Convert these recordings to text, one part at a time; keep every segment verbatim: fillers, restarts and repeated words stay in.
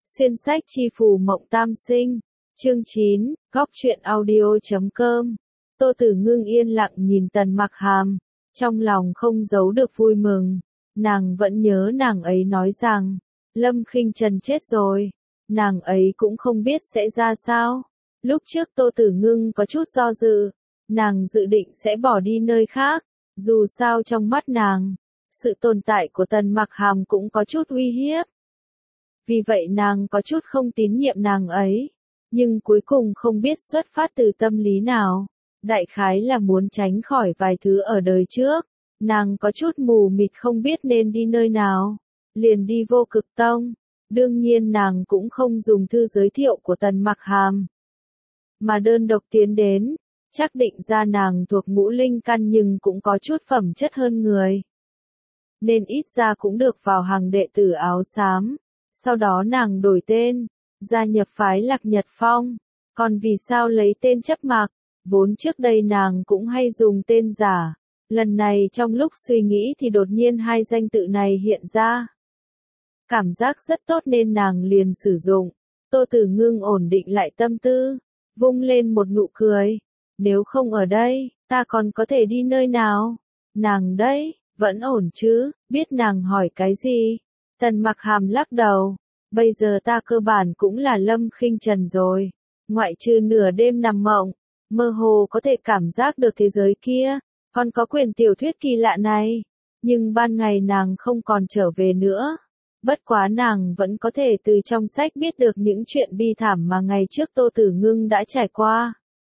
Xuyên sách chi phù mộng tam sinh. Chương chín, góc truyện audio chấm com. Tô Tử Ngưng yên lặng nhìn Tần Mặc Hàm, trong lòng không giấu được vui mừng. Nàng vẫn nhớ nàng ấy nói rằng, Lâm Khinh Trần chết rồi. Nàng ấy cũng không biết sẽ ra sao. Lúc trước Tô Tử Ngưng có chút do dự, nàng dự định sẽ bỏ đi nơi khác. Dù sao trong mắt nàng, sự tồn tại của Tần Mặc Hàm cũng có chút uy hiếp. Vì vậy nàng có chút không tín nhiệm nàng ấy. Nhưng cuối cùng không biết xuất phát từ tâm lý nào. Đại khái là muốn tránh khỏi vài thứ ở đời trước. Nàng có chút mù mịt không biết nên đi nơi nào. Liền đi Vô Cực Tông. Đương nhiên nàng cũng không dùng thư giới thiệu của Tần Mặc Hàm. Mà đơn độc tiến đến. Chắc định ra nàng thuộc ngũ linh căn nhưng cũng có chút phẩm chất hơn người. Nên ít ra cũng được vào hàng đệ tử áo xám. Sau đó nàng đổi tên, gia nhập phái Lạc Nhật Phong. Còn vì sao lấy tên Chấp Mạc? Vốn trước đây nàng cũng hay dùng tên giả. Lần này trong lúc suy nghĩ thì đột nhiên hai danh tự này hiện ra. Cảm giác rất tốt nên nàng liền sử dụng. Tô Tử Ngưng ổn định lại tâm tư, vung lên một nụ cười. Nếu không ở đây, ta còn có thể đi nơi nào? Nàng đấy, vẫn ổn chứ, biết nàng hỏi cái gì? Tần Mặc Hàm lắc đầu, bây giờ ta cơ bản cũng là Lâm Khinh Trần rồi, ngoại trừ nửa đêm nằm mộng, mơ hồ có thể cảm giác được thế giới kia, còn có quyển tiểu thuyết kỳ lạ này, nhưng ban ngày nàng không còn trở về nữa. Bất quá nàng vẫn có thể từ trong sách biết được những chuyện bi thảm mà ngày trước Tô Tử Ngưng đã trải qua.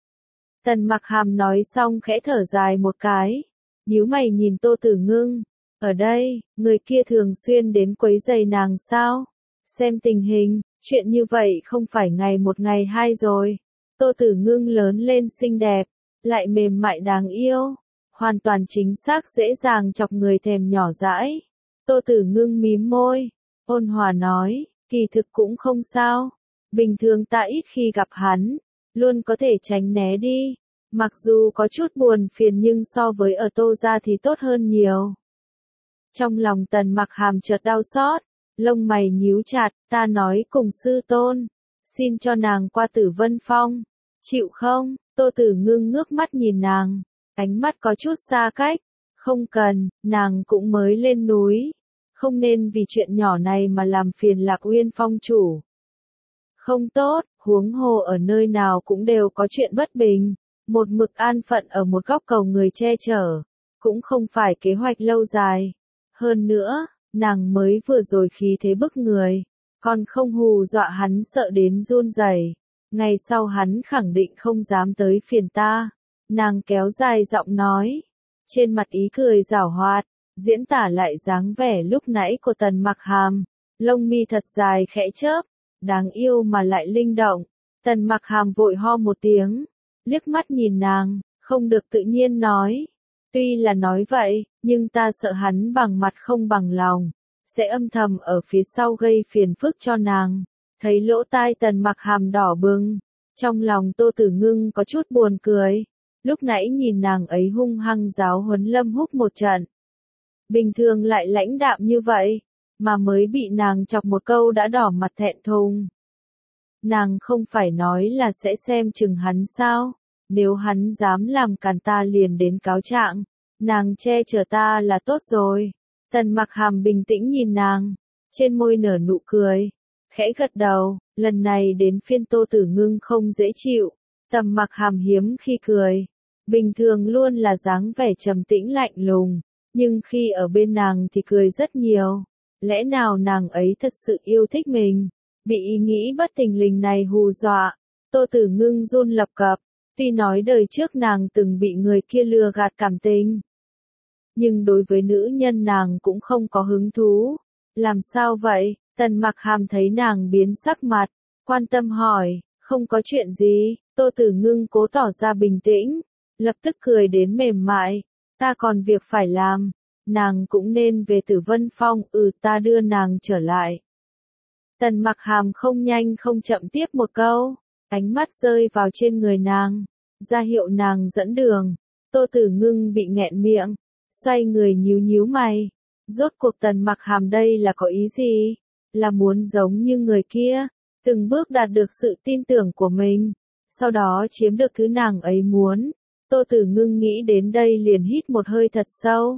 Tần Mặc Hàm nói xong khẽ thở dài một cái, nhíu mày nhìn Tô Tử Ngưng. Ở đây, người kia thường xuyên đến quấy rầy nàng sao? Xem tình hình, chuyện như vậy không phải ngày một ngày hai rồi. Tô Tử Ngưng lớn lên xinh đẹp, lại mềm mại đáng yêu, hoàn toàn chính xác dễ dàng chọc người thèm nhỏ dãi. Tô Tử Ngưng mím môi, ôn hòa nói, kỳ thực cũng không sao. Bình thường ta ít khi gặp hắn, luôn có thể tránh né đi. Mặc dù có chút buồn phiền nhưng so với ở Tô gia thì tốt hơn nhiều. Trong lòng Tần Mặc Hàm chợt đau xót, lông mày nhíu chặt, ta nói cùng sư tôn, xin cho nàng qua Tử Vân Phong, chịu không? Tô Tử Ngưng ngước mắt nhìn nàng, ánh mắt có chút xa cách, không cần, nàng cũng mới lên núi, không nên vì chuyện nhỏ này mà làm phiền Lạc Uyên Phong chủ. Không tốt, huống hồ ở nơi nào cũng đều có chuyện bất bình, một mực an phận ở một góc cầu người che chở, cũng không phải kế hoạch lâu dài. Hơn nữa, nàng mới vừa rồi khí thế bức người, còn không hù dọa hắn sợ đến run rẩy. Ngày sau hắn khẳng định không dám tới phiền ta. Nàng kéo dài giọng nói, trên mặt ý cười giảo hoạt, diễn tả lại dáng vẻ lúc nãy của Tần Mặc Hàm, lông mi thật dài khẽ chớp, đáng yêu mà lại linh động. Tần Mặc Hàm vội ho một tiếng, liếc mắt nhìn nàng, không được tự nhiên nói. Tuy là nói vậy, nhưng ta sợ hắn bằng mặt không bằng lòng, sẽ âm thầm ở phía sau gây phiền phức cho nàng. Thấy lỗ tai Tần Mặc Hàm đỏ bừng, trong lòng Tô Tử Ngưng có chút buồn cười. Lúc nãy nhìn nàng ấy hung hăng giáo huấn Lâm Húc một trận. Bình thường lại lãnh đạm như vậy, mà mới bị nàng chọc một câu đã đỏ mặt thẹn thùng. Nàng không phải nói là sẽ xem chừng hắn sao? Nếu hắn dám làm càn ta liền đến cáo trạng, nàng che chở ta là tốt rồi. Tần Mặc Hàm bình tĩnh nhìn nàng, trên môi nở nụ cười, khẽ gật đầu, lần này đến phiên Tô Tử Ngưng không dễ chịu. Tần Mặc Hàm hiếm khi cười, bình thường luôn là dáng vẻ trầm tĩnh lạnh lùng, nhưng khi ở bên nàng thì cười rất nhiều. Lẽ nào nàng ấy thật sự yêu thích mình? Bị ý nghĩ bất thình lình này hù dọa, Tô Tử Ngưng run lập cập. Tuy nói đời trước nàng từng bị người kia lừa gạt cảm tình, nhưng đối với nữ nhân nàng cũng không có hứng thú. Làm sao vậy? Tần Mặc Hàm thấy nàng biến sắc mặt, quan tâm hỏi, không có chuyện gì. Tô Tử Ngưng cố tỏ ra bình tĩnh, lập tức cười đến mềm mại, ta còn việc phải làm, nàng cũng nên về Tử Vân Phong, ừ ta đưa nàng trở lại. Tần Mặc Hàm không nhanh không chậm tiếp một câu, ánh mắt rơi vào trên người nàng, ra hiệu nàng dẫn đường. Tô Tử Ngưng bị nghẹn miệng, xoay người nhíu nhíu mày. Rốt cuộc Tần Mặc Hàm đây là có ý gì? là muốn giống như người kia, từng bước đạt được sự tin tưởng của mình, sau đó chiếm được thứ nàng ấy muốn. Tô Tử Ngưng nghĩ đến đây liền hít một hơi thật sâu.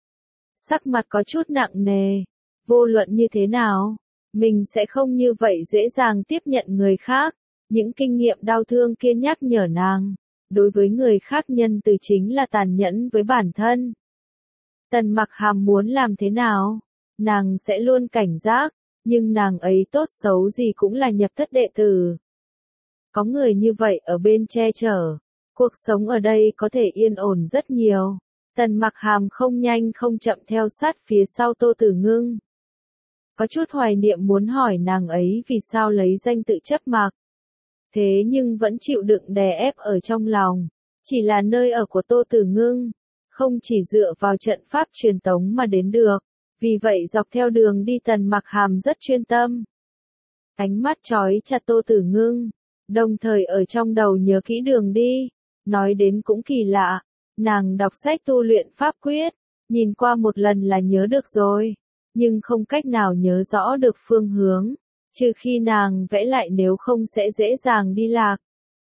Sắc mặt có chút nặng nề, vô luận như thế nào, mình sẽ không như vậy dễ dàng tiếp nhận người khác. Những kinh nghiệm đau thương kia nhắc nhở nàng, đối với người khác nhân từ chính là tàn nhẫn với bản thân. Tần Mặc Hàm muốn làm thế nào, nàng sẽ luôn cảnh giác, nhưng nàng ấy tốt xấu gì cũng là nhập thất đệ tử. Có người như vậy ở bên che chở, cuộc sống ở đây có thể yên ổn rất nhiều. Tần Mặc Hàm không nhanh không chậm theo sát phía sau Tô Tử Ngưng. Có chút hoài niệm muốn hỏi nàng ấy vì sao lấy danh tự chấp Mặc. Thế nhưng vẫn chịu đựng đè ép ở trong lòng. Chỉ là nơi ở của Tô Tử Ngưng, không chỉ dựa vào trận pháp truyền tống mà đến được. Vì vậy dọc theo đường đi Tần Mặc Hàm rất chuyên tâm. Ánh mắt trói chặt Tô Tử Ngưng, đồng thời ở trong đầu nhớ kỹ đường đi. Nói đến cũng kỳ lạ, nàng đọc sách tu luyện pháp quyết, nhìn qua một lần là nhớ được rồi, nhưng không cách nào nhớ rõ được phương hướng, trừ khi nàng vẽ lại nếu không sẽ dễ dàng đi lạc.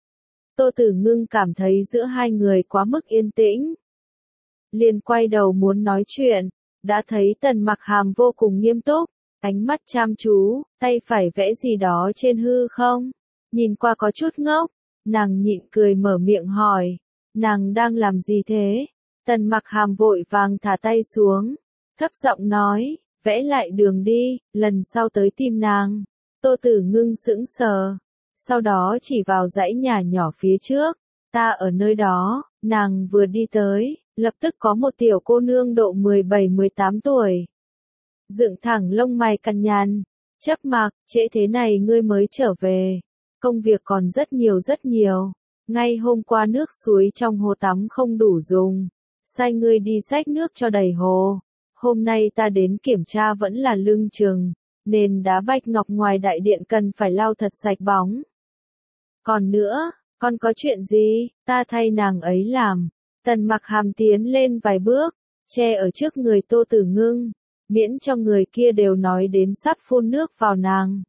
Tô Tử Ngưng cảm thấy giữa hai người quá mức yên tĩnh. Liền quay đầu muốn nói chuyện, đã thấy Tần Mặc Hàm vô cùng nghiêm túc, ánh mắt chăm chú, tay phải vẽ gì đó trên hư không, nhìn qua có chút ngốc, nàng nhịn cười mở miệng hỏi, nàng đang làm gì thế? Tần Mặc Hàm vội vàng thả tay xuống, thấp giọng nói, vẽ lại đường đi, lần sau tới tìm nàng. Tô Tử Ngưng sững sờ, sau đó chỉ vào dãy nhà nhỏ phía trước, ta ở nơi đó. Nàng vừa đi tới, lập tức có một tiểu cô nương độ mười bảy mười tám tuổi. Dựng thẳng lông mày cằn nhằn, chấp Mặc, trễ thế này ngươi mới trở về. Công việc còn rất nhiều rất nhiều. Ngay hôm qua nước suối trong hồ tắm không đủ dùng. Sai ngươi đi xách nước cho đầy hồ. Hôm nay ta đến kiểm tra vẫn là lưng chừng. Nền đá bạch ngọc ngoài đại điện cần phải lau thật sạch bóng. Còn nữa, còn có chuyện gì, ta thay nàng ấy làm. Tần Mặc Hàm tiến lên vài bước, che ở trước người Tô Tử Ngưng, miễn cho người kia đều nói đến sắp phun nước vào nàng.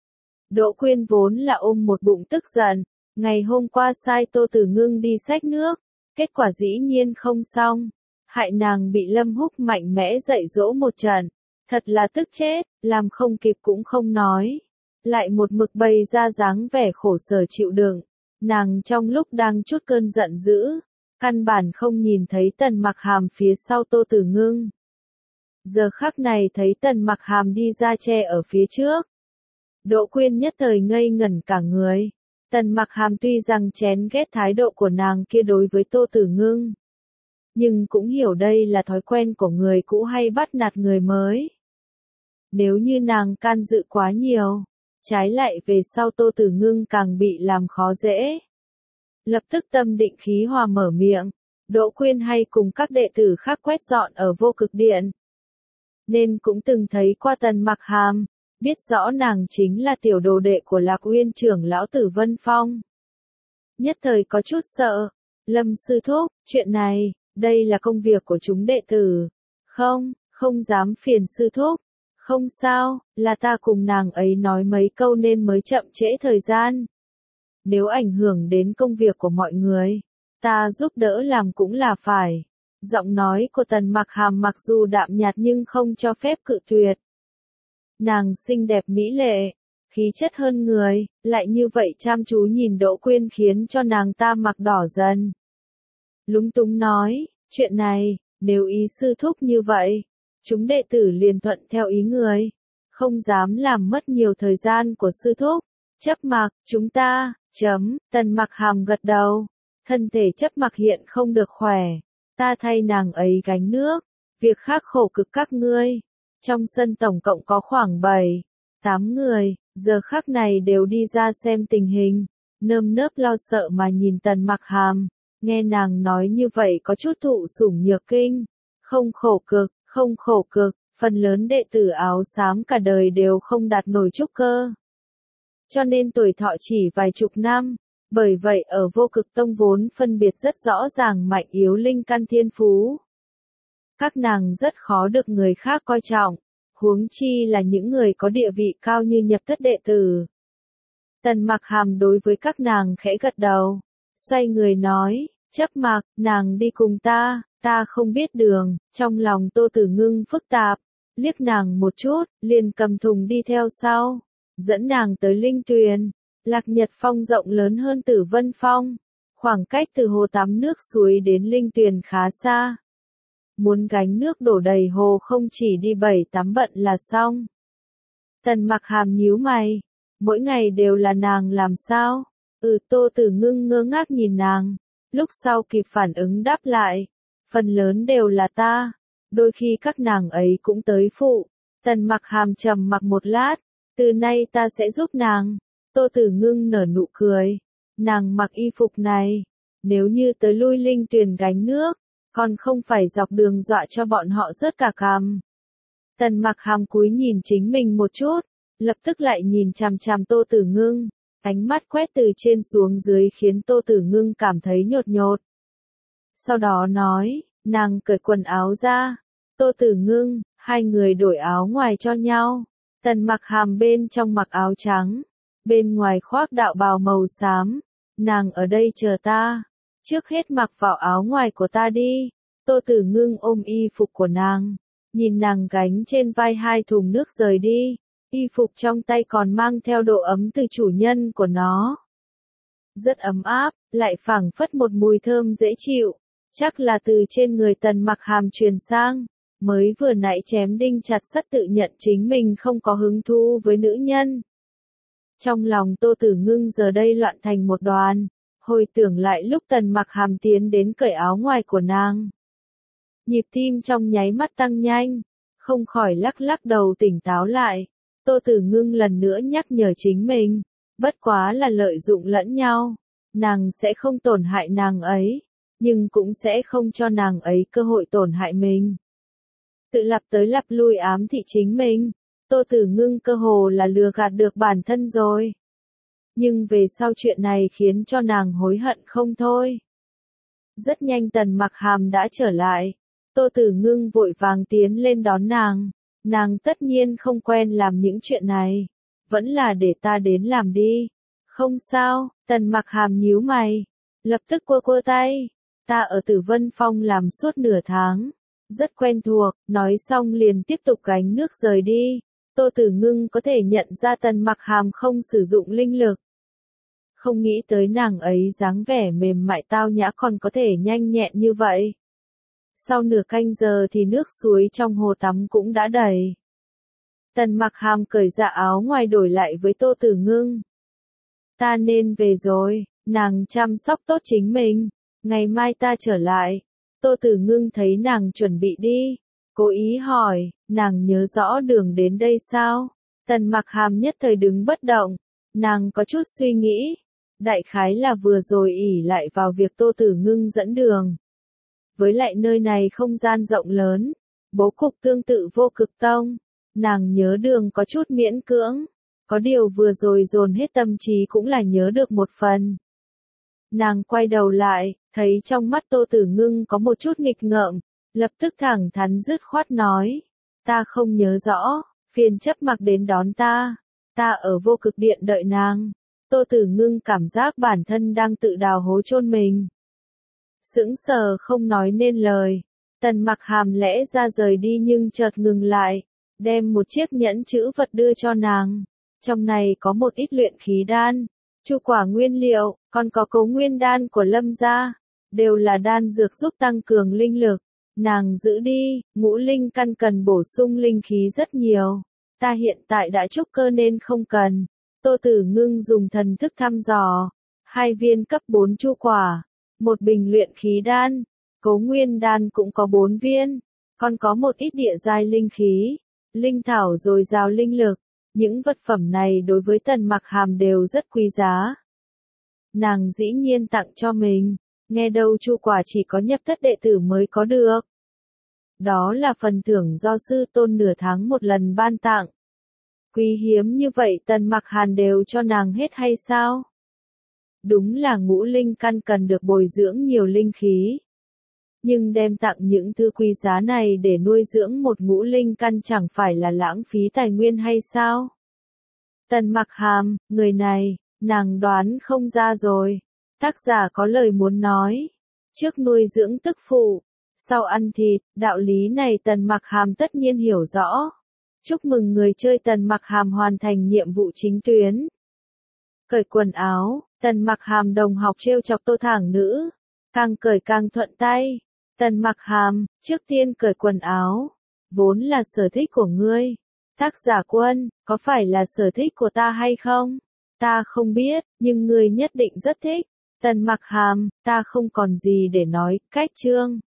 Đỗ Quyên vốn là ôm một bụng tức giận, ngày hôm qua sai Tô Tử Ngưng đi xách nước, kết quả dĩ nhiên không xong, hại nàng bị Lâm Húc mạnh mẽ dạy dỗ một trận, thật là tức chết, làm không kịp cũng không nói, lại một mực bày ra dáng vẻ khổ sở chịu đựng, nàng trong lúc đang chút cơn giận dữ, căn bản không nhìn thấy Tần Mặc Hàm phía sau Tô Tử Ngưng. Giờ khắc này thấy Tần Mặc Hàm đi ra che ở phía trước. Đỗ Quyên nhất thời ngây ngẩn cả người. Tần Mặc Hàm tuy rằng chén ghét thái độ của nàng kia đối với Tô Tử Ngưng, nhưng cũng hiểu đây là thói quen của người cũ hay bắt nạt người mới. Nếu như nàng can dự quá nhiều, trái lại về sau Tô Tử Ngưng càng bị làm khó dễ. Lập tức tâm định khí hòa mở miệng, Đỗ Quyên hay cùng các đệ tử khác quét dọn ở Vô Cực Điện, nên cũng từng thấy qua Tần Mặc Hàm, biết rõ nàng chính là tiểu đồ đệ của Lạc Uyên trưởng lão Tử Vân Phong. Nhất thời có chút sợ, Lâm sư thúc, chuyện này, đây là công việc của chúng đệ tử. Không, không dám phiền sư thúc. Không sao, là ta cùng nàng ấy nói mấy câu nên mới chậm trễ thời gian. Nếu ảnh hưởng đến công việc của mọi người, ta giúp đỡ làm cũng là phải. Giọng nói của Tần Mặc Hàm mặc dù đạm nhạt nhưng không cho phép cự tuyệt. Nàng xinh đẹp mỹ lệ, khí chất hơn người, lại như vậy chăm chú nhìn Đỗ Quyên khiến cho nàng ta mặt đỏ dần. Lúng túng nói, chuyện này, nếu ý sư thúc như vậy, chúng đệ tử liền thuận theo ý người, không dám làm mất nhiều thời gian của sư thúc. Chấp Mặc, chúng ta, chấm, Tần Mặc Hàm gật đầu, thân thể Chấp Mặc hiện không được khỏe, ta thay nàng ấy gánh nước, việc khác khổ cực các ngươi. Trong sân tổng cộng có khoảng bảy, tám người, giờ khắc này đều đi ra xem tình hình, nơm nớp lo sợ mà nhìn Tần Mặc Hàm, nghe nàng nói như vậy có chút thụ sủng nhược kinh, không khổ cực, không khổ cực, phần lớn đệ tử áo xám cả đời đều không đạt nổi trúc cơ. Cho nên tuổi thọ chỉ vài chục năm, bởi vậy ở Vô Cực Tông vốn phân biệt rất rõ ràng mạnh yếu linh căn thiên phú. Các nàng rất khó được người khác coi trọng, huống chi là những người có địa vị cao như nhập thất đệ tử. Tần Mặc Hàm đối với các nàng khẽ gật đầu, xoay người nói, chấp mặc, nàng đi cùng ta, ta không biết đường, trong lòng Tô Tử Ngưng phức tạp, liếc nàng một chút, liền cầm thùng đi theo sau, dẫn nàng tới Linh Tuyền. Lạc Nhật Phong rộng lớn hơn Tử Vân Phong, khoảng cách từ hồ tắm nước suối đến Linh Tuyền khá xa. Muốn gánh nước đổ đầy hồ không chỉ đi bảy tám bận là xong. Tần Mặc Hàm nhíu mày, mỗi ngày đều là nàng làm sao? Ừ, Tô Tử Ngưng ngơ ngác nhìn nàng, lúc sau kịp phản ứng đáp lại, phần lớn đều là ta, đôi khi các nàng ấy cũng tới phụ. Tần Mặc Hàm trầm mặc một lát, từ nay ta sẽ giúp nàng. Tô Tử Ngưng nở nụ cười, nàng mặc y phục này, nếu như tới lui Linh Tuyền gánh nước, còn không phải dọc đường dọa cho bọn họ rớt cả cằm. Tần Mặc Hàm cúi nhìn chính mình một chút, lập tức lại nhìn chằm chằm Tô Tử Ngưng, ánh mắt quét từ trên xuống dưới khiến Tô Tử Ngưng cảm thấy nhột nhột. Sau đó nói, nàng cởi quần áo ra, Tô Tử Ngưng, hai người đổi áo ngoài cho nhau. Tần Mặc Hàm bên trong mặc áo trắng, bên ngoài khoác đạo bào màu xám, nàng ở đây chờ ta, trước hết mặc vào áo ngoài của ta đi. Tô Tử Ngưng ôm y phục của nàng, nhìn nàng gánh trên vai hai thùng nước rời đi, y phục trong tay còn mang theo độ ấm từ chủ nhân của nó. Rất ấm áp, lại phảng phất một mùi thơm dễ chịu, chắc là từ trên người Tần Mặc Hàm truyền sang, mới vừa nãy chém đinh chặt sắt tự nhận chính mình không có hứng thú với nữ nhân. Trong lòng Tô Tử Ngưng giờ đây loạn thành một đoàn, hồi tưởng lại lúc Tần Mặc Hàm tiến đến cởi áo ngoài của nàng. Nhịp tim trong nháy mắt tăng nhanh, không khỏi lắc lắc đầu tỉnh táo lại. Tô Tử Ngưng lần nữa nhắc nhở chính mình, bất quá là lợi dụng lẫn nhau, nàng sẽ không tổn hại nàng ấy, nhưng cũng sẽ không cho nàng ấy cơ hội tổn hại mình. Tự lặp tới lặp lui ám thị chính mình, Tô Tử Ngưng cơ hồ là lừa gạt được bản thân rồi. Nhưng về sau chuyện này khiến cho nàng hối hận không thôi. Rất nhanh Tần Mặc Hàm đã trở lại, Tô Tử Ngưng vội vàng tiến lên đón nàng, nàng tất nhiên không quen làm những chuyện này, vẫn là để ta đến làm đi. Không sao, Tần Mặc Hàm nhíu mày, lập tức quơ quơ tay, ta ở Tử Vân Phong làm suốt nửa tháng, rất quen thuộc, nói xong liền tiếp tục gánh nước rời đi. Tô Tử Ngưng có thể nhận ra Tần Mặc Hàm không sử dụng linh lực. Không nghĩ tới nàng ấy dáng vẻ mềm mại tao nhã còn có thể nhanh nhẹn như vậy. Sau nửa canh giờ thì nước suối trong hồ tắm cũng đã đầy. Tần Mặc Hàm cởi dạ áo ngoài đổi lại với Tô Tử Ngưng. Ta nên về rồi, nàng chăm sóc tốt chính mình, ngày mai ta trở lại. Tô Tử Ngưng thấy nàng chuẩn bị đi, cố ý hỏi, nàng nhớ rõ đường đến đây sao? Tần Mặc Hàm nhất thời đứng bất động, nàng có chút suy nghĩ, đại khái là vừa rồi ỷ lại vào việc Tô Tử Ngưng dẫn đường. Với lại nơi này không gian rộng lớn, bố cục tương tự Vô Cực Tông, nàng nhớ đường có chút miễn cưỡng, có điều vừa rồi dồn hết tâm trí cũng là nhớ được một phần. Nàng quay đầu lại, thấy trong mắt Tô Tử Ngưng có một chút nghịch ngợm, lập tức thẳng thắn dứt khoát nói, ta không nhớ rõ, phiền chấp mặc đến đón ta, ta ở Vô Cực Điện đợi nàng. Tô Tử Ngưng cảm giác bản thân đang tự đào hố chôn mình. Sững sờ không nói nên lời, Tần Mặc Hàm lẽ ra rời đi nhưng chợt ngừng lại, đem một chiếc nhẫn chữ vật đưa cho nàng. Trong này có một ít luyện khí đan, chu quả nguyên liệu, còn có cấu nguyên đan của Lâm gia, đều là đan dược giúp tăng cường linh lực. Nàng giữ đi, ngũ linh căn cần bổ sung linh khí rất nhiều, ta hiện tại đã trúc cơ nên không cần. Tô Tử Ngưng dùng thần thức thăm dò, hai viên cấp bốn chu quả, một bình luyện khí đan, cấu nguyên đan cũng có bốn viên, còn có một ít địa giai linh khí, linh thảo dồi dào linh lực. Những vật phẩm này đối với Tần Mặc Hàm đều rất quý giá. Nàng dĩ nhiên tặng cho mình, nghe đâu chu quả chỉ có nhập thất đệ tử mới có được. Đó là phần thưởng do sư tôn nửa tháng một lần ban tặng. Quý hiếm như vậy Tần Mặc Hàn đều cho nàng hết hay sao? Đúng là ngũ linh căn cần được bồi dưỡng nhiều linh khí. Nhưng đem tặng những thứ quý giá này để nuôi dưỡng một ngũ linh căn chẳng phải là lãng phí tài nguyên hay sao? Tần Mặc Hàm, người này, nàng đoán không ra rồi. Tác giả có lời muốn nói. Trước nuôi dưỡng tức phụ, sau ăn thịt, đạo lý này Tần Mặc Hàm tất nhiên hiểu rõ. Chúc mừng người chơi Tần Mặc Hàm hoàn thành nhiệm vụ chính tuyến. Cởi quần áo, Tần Mặc Hàm đồng học trêu chọc Tô Thảng Nữ. Càng cởi càng thuận tay. Tần Mặc Hàm, trước tiên cởi quần áo. Vốn là sở thích của ngươi. Tác giả Quân, có phải là sở thích của ta hay không? Ta không biết, nhưng ngươi nhất định rất thích. Tần Mặc Hàm, ta không còn gì để nói, cách chương.